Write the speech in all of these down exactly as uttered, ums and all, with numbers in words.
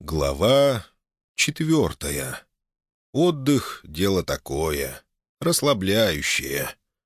Глава четвертая. Отдых — дело такое, расслабляющее.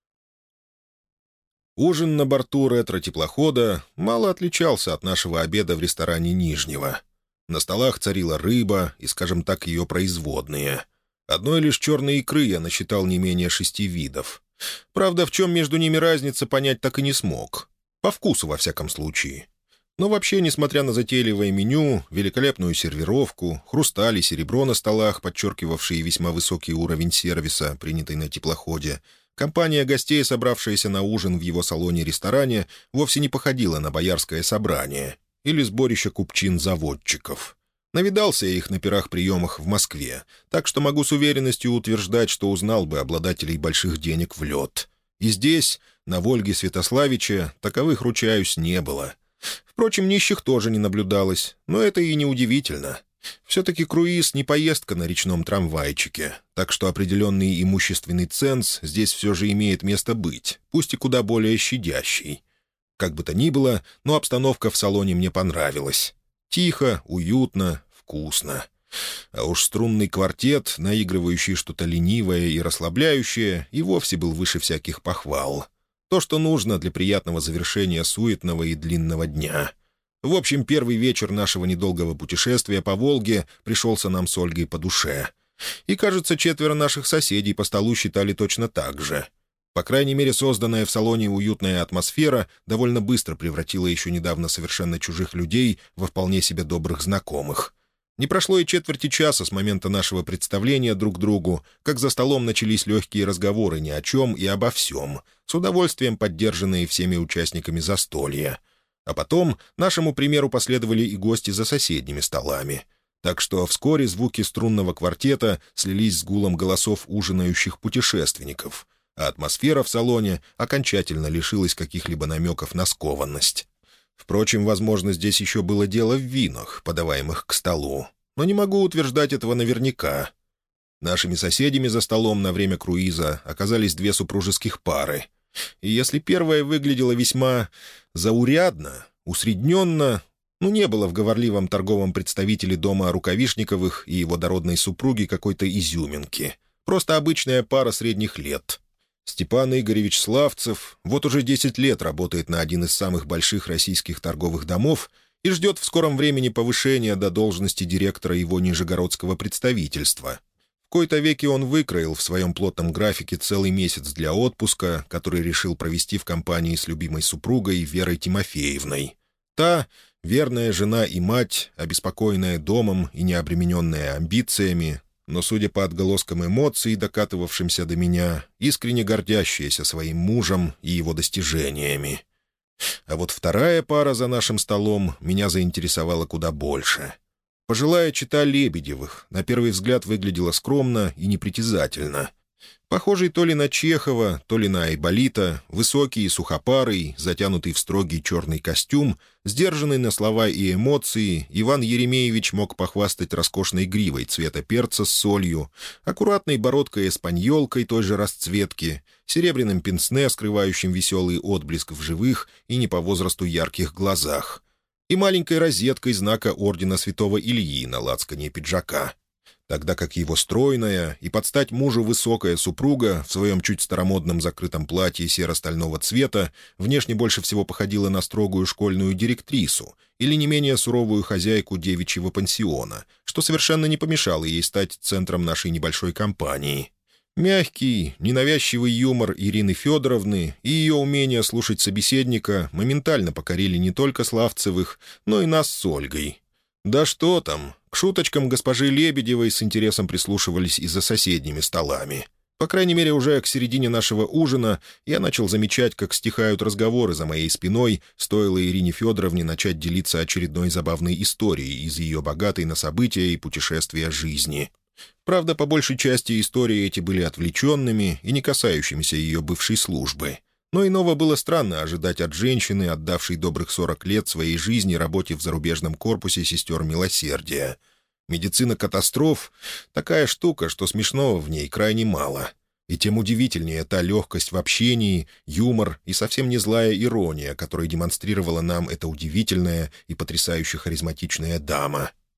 Ужин на борту ретро-теплохода мало отличался от нашего обеда в ресторане Нижнего. На столах царила рыба и, скажем так, ее производные. Одной лишь черной икры я насчитал не менее шести видов. Правда, в чем между ними разница, понять так и не смог. По вкусу, во всяком случае. Но вообще, несмотря на затейливое меню, великолепную сервировку, хрусталь и серебро на столах, подчеркивавшие весьма высокий уровень сервиса, принятый на теплоходе, компания гостей, собравшаяся на ужин в его салоне-ресторане, вовсе не походила на боярское собрание или сборище купчин-заводчиков. Навидался я их на пирах-приемах в Москве, так что могу с уверенностью утверждать, что узнал бы обладателей больших денег в лед. И здесь, на Вольге Святославича, таковых, ручаюсь, не было. Впрочем, нищих тоже не наблюдалось, но это и не удивительно. Все-таки круиз — не поездка на речном трамвайчике, так что определенный имущественный ценз здесь все же имеет место быть, пусть и куда более щадящий. Как бы то ни было, но обстановка в салоне мне понравилась. Тихо, уютно, вкусно. А уж струнный квартет, наигрывающий что-то ленивое и расслабляющее, и вовсе был выше всяких похвал. То, что нужно для приятного завершения суетного и длинного дня. В общем, первый вечер нашего недолгого путешествия по Волге пришелся нам с Ольгой по душе. И, кажется, четверо наших соседей по столу считали точно так же. По крайней мере, созданная в салоне уютная атмосфера довольно быстро превратила еще недавно совершенно чужих людей во вполне себе добрых знакомых. Не прошло и четверти часа с момента нашего представления друг другу, как за столом начались легкие разговоры ни о чем и обо всем, с удовольствием поддержанные всеми участниками застолья. А потом нашему примеру последовали и гости за соседними столами. Так что вскоре звуки струнного квартета слились с гулом голосов ужинающих путешественников, а атмосфера в салоне окончательно лишилась каких-либо намеков на скованность. Впрочем, возможно, здесь еще было дело в винах, подаваемых к столу. Но не могу утверждать этого наверняка. Нашими соседями за столом на время круиза оказались две супружеских пары. И если первая выглядела весьма заурядно, усредненно, ну, не было в говорливом торговом представителе дома Рукавишниковых и его дородной супруги какой-то изюминки. Просто обычная пара средних лет. Степан Игоревич Славцев вот уже десять лет работает на один из самых больших российских торговых домов и ждет в скором времени повышения до должности директора его нижегородского представительства. В кои-то веки он выкроил в своем плотном графике целый месяц для отпуска, который решил провести в компании с любимой супругой Верой Тимофеевной. Та, верная жена и мать, обеспокоенная домом и не обремененная амбициями, но, судя по отголоскам эмоций, докатывавшимся до меня, искренне гордящаяся своим мужем и его достижениями. А вот вторая пара за нашим столом меня заинтересовала куда больше. Пожилая чета Лебедевых на первый взгляд выглядела скромно и непритязательно. Похожий то ли на Чехова, то ли на Айболита, высокий и сухопарый, затянутый в строгий черный костюм, сдержанный на слова и эмоции, Иван Еремеевич мог похвастать роскошной гривой цвета перца с солью, аккуратной бородкой-эспаньолкой той же расцветки, серебряным пенсне, скрывающим веселый отблеск в живых и не по возрасту ярких глазах, и маленькой розеткой знака ордена святого Ильи на лацкане пиджака. Тогда как его стройная и под стать мужу высокая супруга в своем чуть старомодном закрытом платье серо-стального цвета внешне больше всего походила на строгую школьную директрису или не менее суровую хозяйку девичьего пансиона, что совершенно не помешало ей стать центром нашей небольшой компании. Мягкий, ненавязчивый юмор Ирины Федоровны и ее умение слушать собеседника моментально покорили не только Славцевых, но и нас с Ольгой. Да что там, к шуточкам госпожи Лебедевой с интересом прислушивались и за соседними столами. По крайней мере, уже к середине нашего ужина я начал замечать, как стихают разговоры за моей спиной, стоило Ирине Федоровне начать делиться очередной забавной историей из ее богатой на события и путешествия жизни. Правда, по большей части истории эти были отвлеченными и не касающимися ее бывшей службы. Но иного было странно ожидать от женщины, отдавшей добрых сорок лет своей жизни работе в зарубежном корпусе сестер милосердия. Медицина катастроф — такая штука, что смешного в ней крайне мало. И тем удивительнее та легкость в общении, юмор и совсем не злая ирония, которую демонстрировала нам эта удивительная и потрясающе харизматичная дама.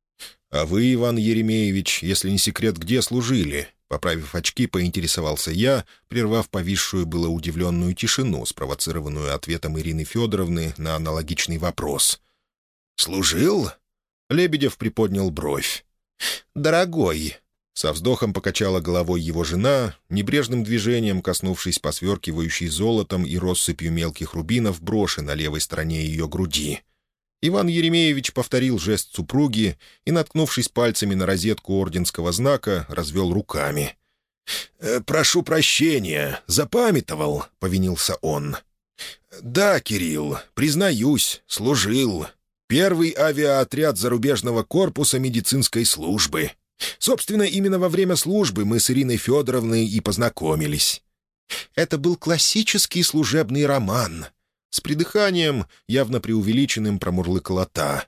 «А вы, Иван Еремеевич, если не секрет, где служили?» Поправив очки, поинтересовался я, прервав повисшую было удивленную тишину, спровоцированную ответом Ирины Федоровны на аналогичный вопрос. «Служил?» Лебедев приподнял бровь. «Дорогой!» Со вздохом покачала головой его жена, небрежным движением коснувшись посверкивающей золотом и россыпью мелких рубинов броши на левой стороне ее груди. Иван Еремеевич повторил жест супруги и, наткнувшись пальцами на розетку орденского знака, развел руками. «Э, «Прошу прощения, запамятовал», — повинился он. «Да, Кирилл, признаюсь, служил. Первый авиаотряд зарубежного корпуса медицинской службы. Собственно, именно во время службы мы с Ириной Федоровной и познакомились. Это был классический служебный роман». С придыханием, явно преувеличенным, промурлыкала та.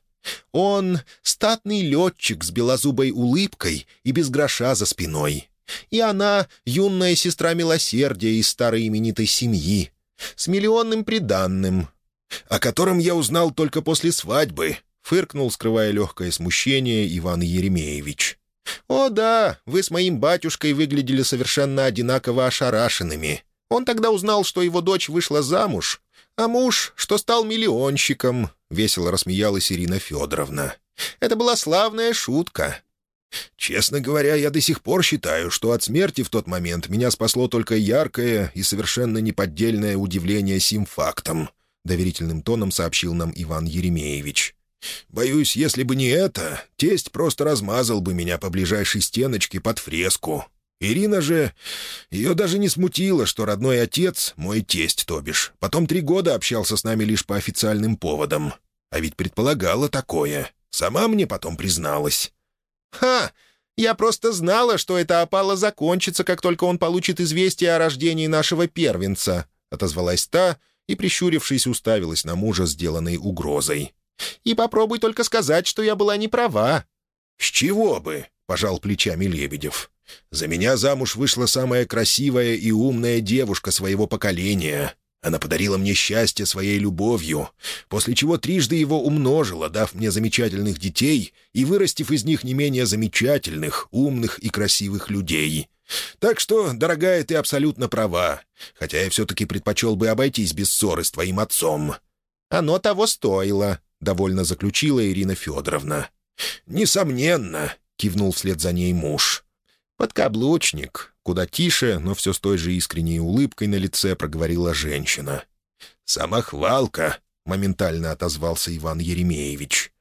«Он — статный летчик с белозубой улыбкой и без гроша за спиной. И она — юная сестра милосердия из старой именитой семьи, с миллионным приданным, о котором я узнал только после свадьбы», — фыркнул, скрывая легкое смущение, Иван Еремеевич. «О да, вы с моим батюшкой выглядели совершенно одинаково ошарашенными. Он тогда узнал, что его дочь вышла замуж, а муж, что стал миллионщиком», — весело рассмеялась Ирина Федоровна. «Это была славная шутка». «Честно говоря, я до сих пор считаю, что от смерти в тот момент меня спасло только яркое и совершенно неподдельное удивление сим фактом», — доверительным тоном сообщил нам Иван Еремеевич. «Боюсь, если бы не это, тесть просто размазал бы меня по ближайшей стеночке под фреску. Ирина же... Ее даже не смутило, что родной отец, мой тесть, то бишь, потом три года общался с нами лишь по официальным поводам. А ведь предполагала такое. Сама мне потом призналась». «Ха! Я просто знала, что эта опала закончится, как только он получит известие о рождении нашего первенца», — отозвалась та и, прищурившись, уставилась на мужа, сделанной угрозой. «И попробуй только сказать, что я была не права». «С чего бы?» — пожал плечами Лебедев. «За меня замуж вышла самая красивая и умная девушка своего поколения. Она подарила мне счастье своей любовью, после чего трижды его умножила, дав мне замечательных детей и вырастив из них не менее замечательных, умных и красивых людей. Так что, дорогая, ты абсолютно права, хотя я все-таки предпочел бы обойтись без ссоры с твоим отцом». «Оно того стоило», — довольно заключила Ирина Федоровна. «Несомненно», — кивнул вслед за ней муж. «Подкаблучник», — куда тише, но все с той же искренней улыбкой на лице проговорила женщина. «Самохвалка», — моментально отозвался Иван Еремеевич.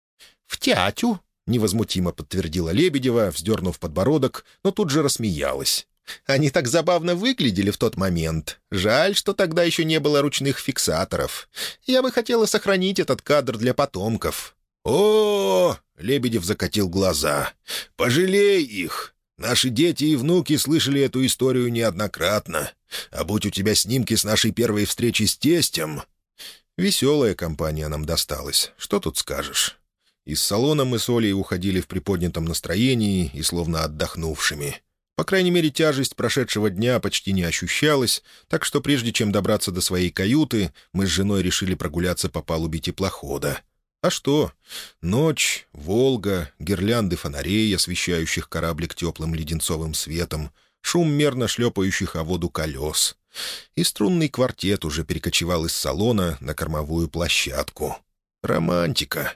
«В тятю», — невозмутимо подтвердила Лебедева, вздернув подбородок, но тут же рассмеялась. «Они так забавно выглядели в тот момент. Жаль, что тогда еще не было ручных фиксаторов. Я бы хотела сохранить этот кадр для потомков». «О-о-о!» — Лебедев закатил глаза. «Пожалей их! Наши дети и внуки слышали эту историю неоднократно. А будь у тебя снимки с нашей первой встречи с тестем...» Веселая компания нам досталась. Что тут скажешь? Из салона мы с Олей уходили в приподнятом настроении и словно отдохнувшими. По крайней мере, тяжесть прошедшего дня почти не ощущалась, так что прежде чем добраться до своей каюты, мы с женой решили прогуляться по палубе теплохода. А что? Ночь, Волга, гирлянды фонарей, освещающих кораблик теплым леденцовым светом, шум мерно шлепающих о воду колес. И струнный квартет уже перекочевал из салона на кормовую площадку. Романтика.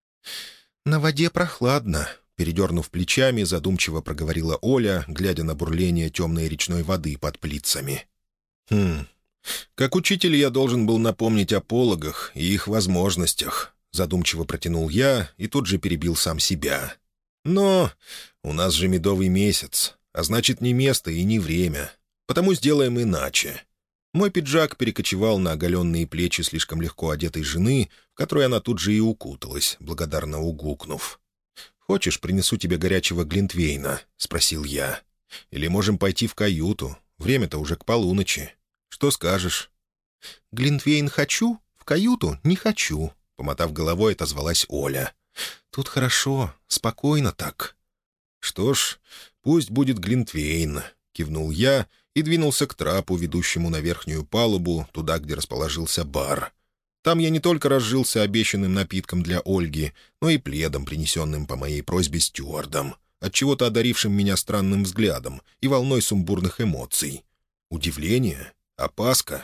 «На воде прохладно», — передернув плечами, задумчиво проговорила Оля, глядя на бурление темной речной воды под плитцами. «Хм... Как учитель я должен был напомнить о пологах и их возможностях». Задумчиво протянул я и тут же перебил сам себя. «Но у нас же медовый месяц, а значит, не место и не время. Потому сделаем иначе». Мой пиджак перекочевал на оголенные плечи слишком легко одетой жены, в которой она тут же и укуталась, благодарно угукнув. «Хочешь, принесу тебе горячего глинтвейна?» — спросил я. «Или можем пойти в каюту. Время-то уже к полуночи. Что скажешь?» «Глинтвейн хочу, в каюту не хочу», — помотав головой, отозвалась Оля. «Тут хорошо, спокойно так». «Что ж, пусть будет глинтвейн», — кивнул я и двинулся к трапу, ведущему на верхнюю палубу, туда, где расположился бар. Там я не только разжился обещанным напитком для Ольги, но и пледом, принесенным по моей просьбе стюардом, отчего-то одарившим меня странным взглядом и волной сумбурных эмоций. Удивление? Опаска?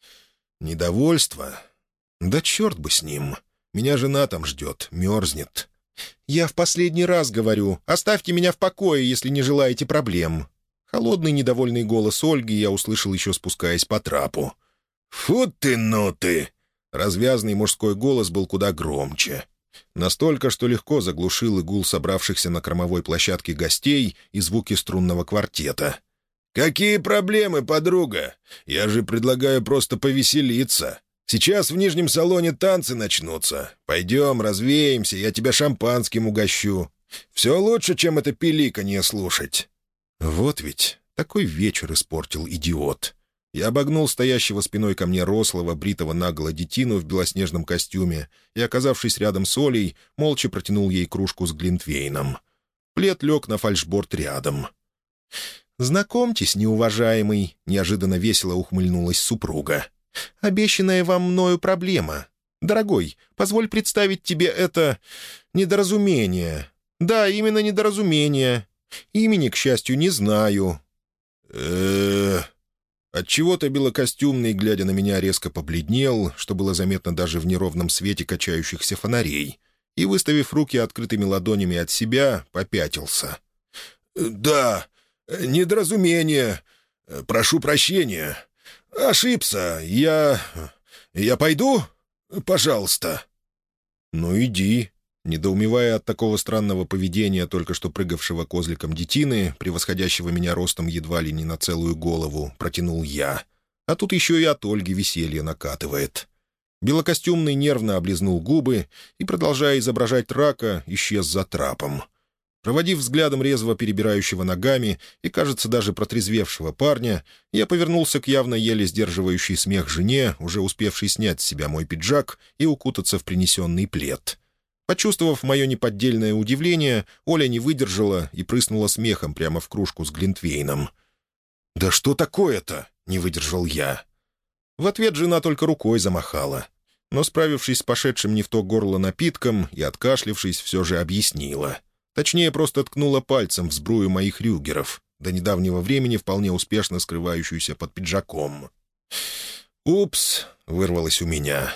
Недовольство? Да черт бы с ним! Меня жена там ждет, мерзнет. «Я в последний раз говорю, оставьте меня в покое, если не желаете проблем». Холодный недовольный голос Ольги я услышал еще спускаясь по трапу. «Фу ты, ну ты!» Развязный мужской голос был куда громче. Настолько, что легко заглушил и гул собравшихся на кормовой площадке гостей и звуки струнного квартета. «Какие проблемы, подруга? Я же предлагаю просто повеселиться. Сейчас в нижнем салоне танцы начнутся. Пойдем, развеемся, я тебя шампанским угощу. Все лучше, чем это пиликанье слушать». Вот ведь такой вечер испортил идиот. Я обогнул стоящего спиной ко мне рослого, бритого наголо детину в белоснежном костюме и, оказавшись рядом с Олей, молча протянул ей кружку с глинтвейном. Плед лег на фальшборд рядом. «Знакомьтесь, неуважаемый», — неожиданно весело ухмыльнулась супруга. «Обещанная вам мною проблема. Дорогой, позволь представить тебе это недоразумение. Да, именно недоразумение. Имени, к счастью, не знаю». «Э-э-э...» Отчего-то белокостюмный, глядя на меня, резко побледнел, что было заметно даже в неровном свете качающихся фонарей, и, выставив руки открытыми ладонями от себя, попятился. «Да, недоразумение. Прошу прощения. Ошибся. Я... я пойду? Пожалуйста». «Ну, иди». Недоумевая от такого странного поведения только что прыгавшего козликом детины, превосходящего меня ростом едва ли не на целую голову, протянул я. А тут еще и от Ольги веселье накатывает. Белокостюмный нервно облизнул губы и, продолжая изображать рака, исчез за трапом. Проводив взглядом резво перебирающего ногами и, кажется, даже протрезвевшего парня, я повернулся к явно еле сдерживающей смех жене, уже успевшей снять с себя мой пиджак и укутаться в принесенный плед. Почувствовав мое неподдельное удивление, Оля не выдержала и прыснула смехом прямо в кружку с глинтвейном. «Да что такое-то?» — не выдержал я. В ответ жена только рукой замахала, но, справившись с пошедшим не в то горло напитком и откашлившись, все же объяснила. Точнее, просто ткнула пальцем в сбрую моих рюгеров, до недавнего времени вполне успешно скрывающуюся под пиджаком. «Упс!» — вырвалось у меня.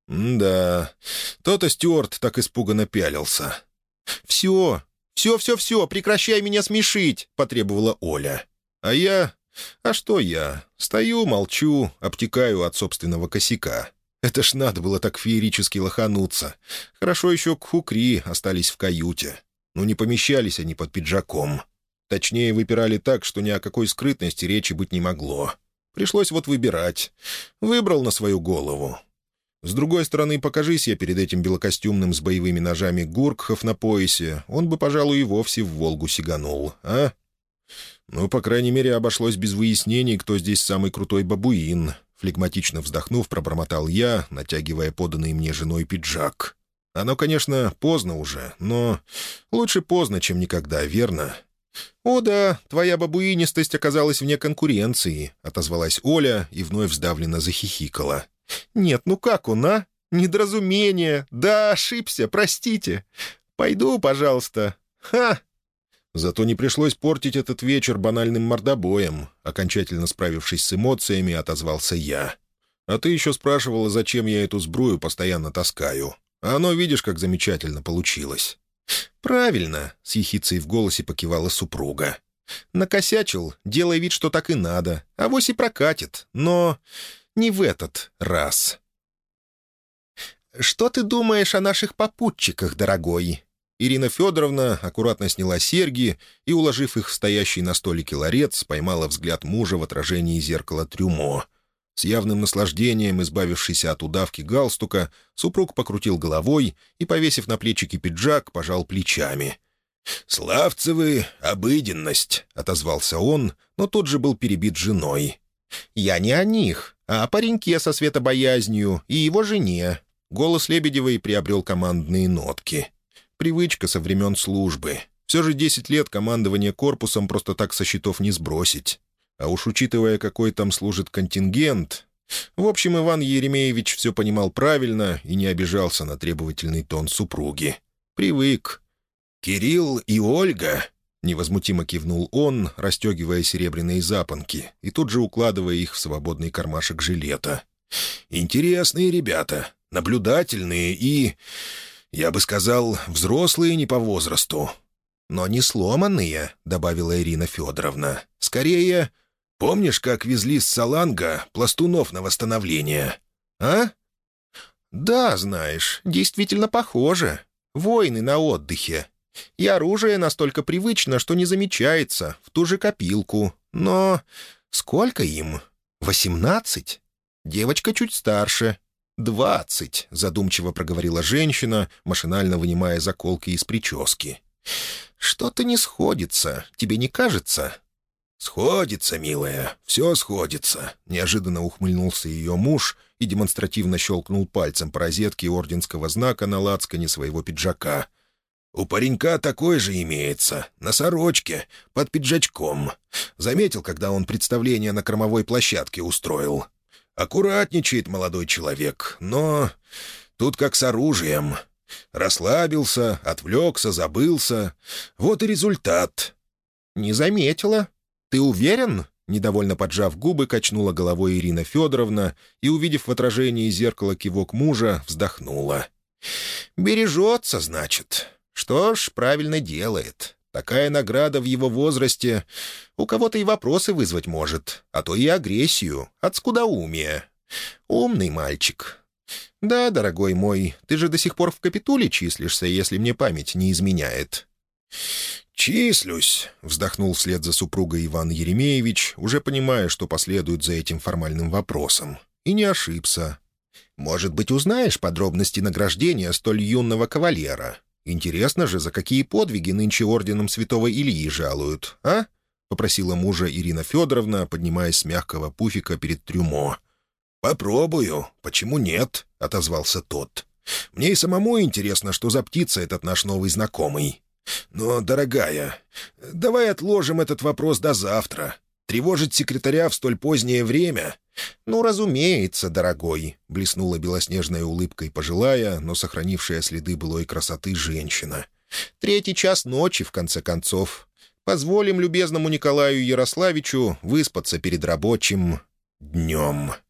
«Да, то-то Стюарт так испуганно пялился». «Все, все-все-все, прекращай меня смешить!» — потребовала Оля. А я... А что я? Стою, молчу, обтекаю от собственного косяка. Это ж надо было так феерически лохануться. Хорошо еще кхукри остались в каюте. Ну, не помещались они под пиджаком. Точнее, выпирали так, что ни о какой скрытности речи быть не могло. Пришлось вот выбирать. Выбрал на свою голову. С другой стороны, покажись я перед этим белокостюмным с боевыми ножами Гуркхов на поясе, он бы, пожалуй, и вовсе в Волгу сиганул, а? Ну, по крайней мере, обошлось без выяснений, кто здесь самый крутой бабуин. Флегматично вздохнув, пробормотал я, натягивая поданный мне женой пиджак. Оно, конечно, поздно уже, но лучше поздно, чем никогда, верно? «О да, твоя бабуинистость оказалась вне конкуренции», — отозвалась Оля и вновь сдавленно захихикала. «Нет, ну как он, а? Недоразумение. Да, ошибся, простите. Пойду, пожалуйста. Ха!» Зато не пришлось портить этот вечер банальным мордобоем. Окончательно справившись с эмоциями, отозвался я. «А ты еще спрашивала, зачем я эту сбрую постоянно таскаю. А оно, видишь, как замечательно получилось». «Правильно», — с ехицей в голосе покивала супруга. «Накосячил, делай вид, что так и надо. Авось и прокатит, но не в этот раз». «Что ты думаешь о наших попутчиках, дорогой?» Ирина Федоровна аккуратно сняла серьги и, уложив их в стоящий на столике ларец, поймала взгляд мужа в отражении зеркала трюмо. С явным наслаждением, избавившись от удавки галстука, супруг покрутил головой и, повесив на плечики пиджак, пожал плечами. «Славцевы, обыденность», — отозвался он, но тут же был перебит женой. «Я не о них, а о пареньке со светобоязнью и его жене». Голос Лебедевой приобрел командные нотки. Привычка со времен службы. Все же десять лет командования корпусом просто так со счетов не сбросить. А уж учитывая, какой там служит контингент... В общем, Иван Еремеевич все понимал правильно и не обижался на требовательный тон супруги. Привык. «Кирилл и Ольга», — невозмутимо кивнул он, расстегивая серебряные запонки и тут же укладывая их в свободный кармашек жилета. «Интересные ребята, наблюдательные и, я бы сказал, взрослые не по возрасту». «Но не сломанные», — добавила Ирина Федоровна. «Скорее, помнишь, как везли с Саланга пластунов на восстановление? А?» «Да, знаешь, действительно похоже. Воины на отдыхе. И оружие настолько привычно, что не замечается, в ту же копилку. Но сколько им? Восемнадцать? Девочка чуть старше. Двадцать», — задумчиво проговорила женщина, машинально вынимая заколки из прически. «Что-то не сходится, тебе не кажется?» «Сходится, милая, все сходится», — неожиданно ухмыльнулся ее муж и демонстративно щелкнул пальцем по розетке орденского знака на лацкане своего пиджака. «У паренька такой же имеется, на сорочке, под пиджачком. Заметил, когда он представление на кормовой площадке устроил. Аккуратничает молодой человек, но тут как с оружием. Расслабился, отвлекся, забылся. Вот и результат». «Не заметила. Ты уверен?» Недовольно поджав губы, качнула головой Ирина Федоровна и, увидев в отражении зеркала кивок мужа, вздохнула. «Бережется, значит. Что ж, правильно делает. Такая награда в его возрасте у кого-то и вопросы вызвать может, а то и агрессию от скудоумия. Умный мальчик. Да, дорогой мой, ты же до сих пор в капитуле числишься, если мне память не изменяет». «Числюсь», — вздохнул вслед за супругой Иван Еремеевич, уже понимая, что последует за этим формальным вопросом. И не ошибся. «Может быть, узнаешь подробности награждения столь юного кавалера? Интересно же, за какие подвиги нынче орденом святого Ильи жалуют, а?» — попросила мужа Ирина Федоровна, поднимаясь с мягкого пуфика перед трюмо. «Попробую. Почему нет?» — отозвался тот. «Мне и самому интересно, что за птица этот наш новый знакомый. Но, дорогая, давай отложим этот вопрос до завтра. Тревожить секретаря в столь позднее время?» «Ну, разумеется, дорогой», — блеснула белоснежной улыбкой пожилая, но сохранившая следы былой красоты женщина. «Третий час ночи, в конце концов. Позволим любезному Николаю Ярославичу выспаться перед рабочим днем».